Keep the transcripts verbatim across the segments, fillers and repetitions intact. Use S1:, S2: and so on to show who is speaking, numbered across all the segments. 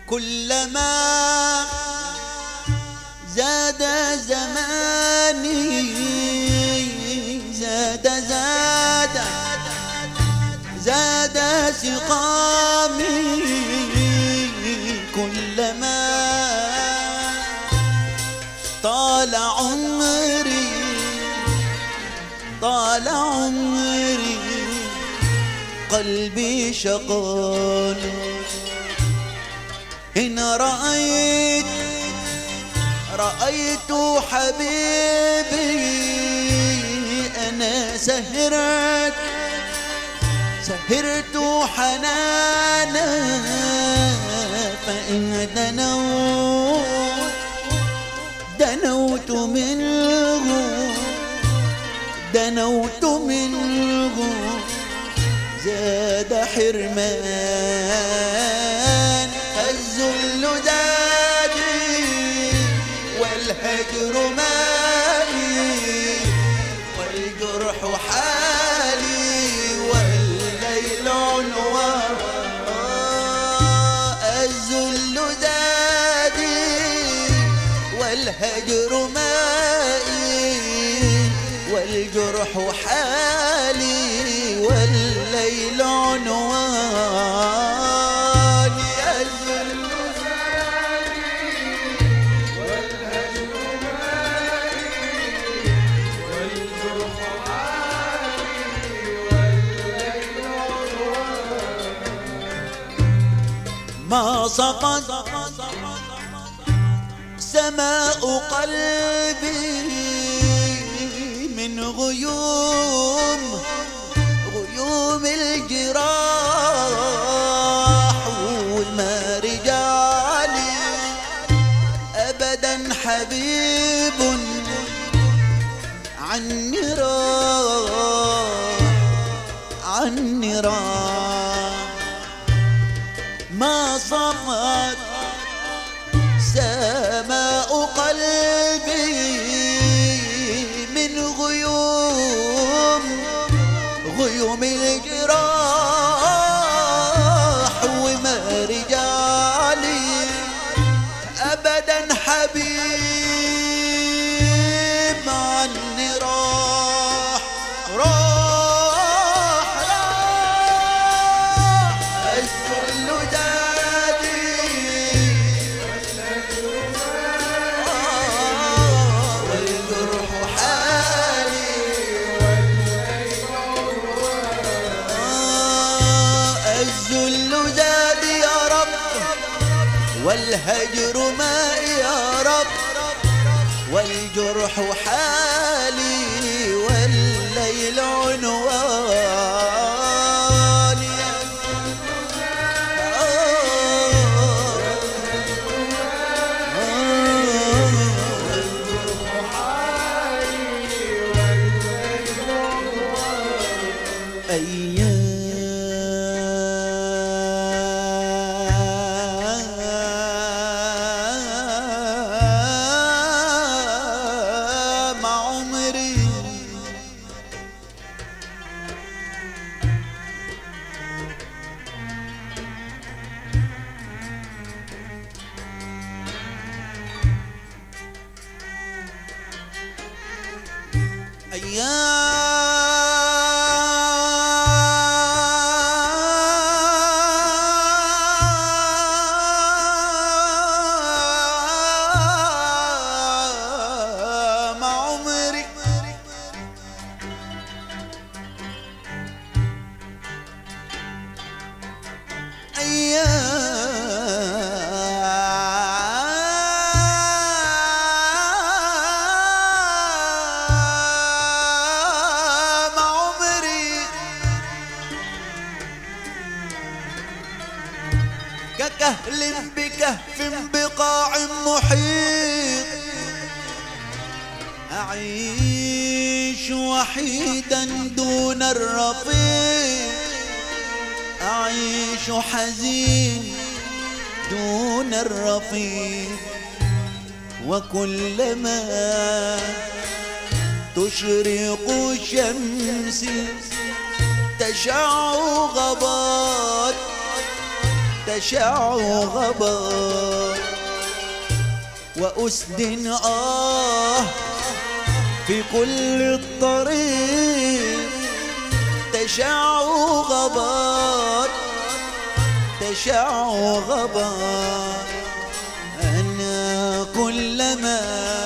S1: كلما زاد زماني زاد زاد زاد سقامي، كلما طال عمري طال عمري قلبي شقان. إن رأيت رأيت حبيبي أنا سهرت سهرت حنانا، فإن دنوت دنوت منه دنوت منه زاد حرمان. الذل دادي والهجر مالي والجرح حالي والليل عنوان. الذل دادي والهجر مالي والجرح حالي والليل عنوان. ما سقط سماء قلبي من غيوم غيوم الجراح، وما رجالي أبدا حبيب عني راح عني راح. ما صمت سماء قلبي من غيوم غيوم الجراح، وما رجالي أبدا حبيب عني راح راح راح. الذل دادي والجرح حالي الذل دادي يا رب والهجر مائي يا رب والجرح حالي والليل عنوان. أيام عمري أيام عمري أيام عمري ككهل بكهف بقاع محيط، أعيش وحيدا دون الرفيق، أعيش حزين دون الرفيق. وكلما تشرق شمسي تشع غبار تشع غبار، وأسد آه في كل الطريق تشع غبار، تشع غبار. أنا كلما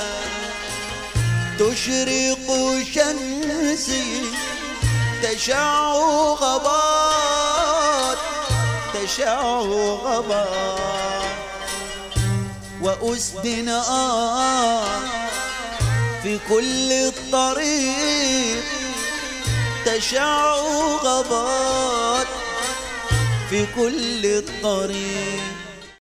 S1: تشرق شمسي تشع غبار، تشع غبار. وأسد آه في كل الطريق تشع غبار، في كل الطريق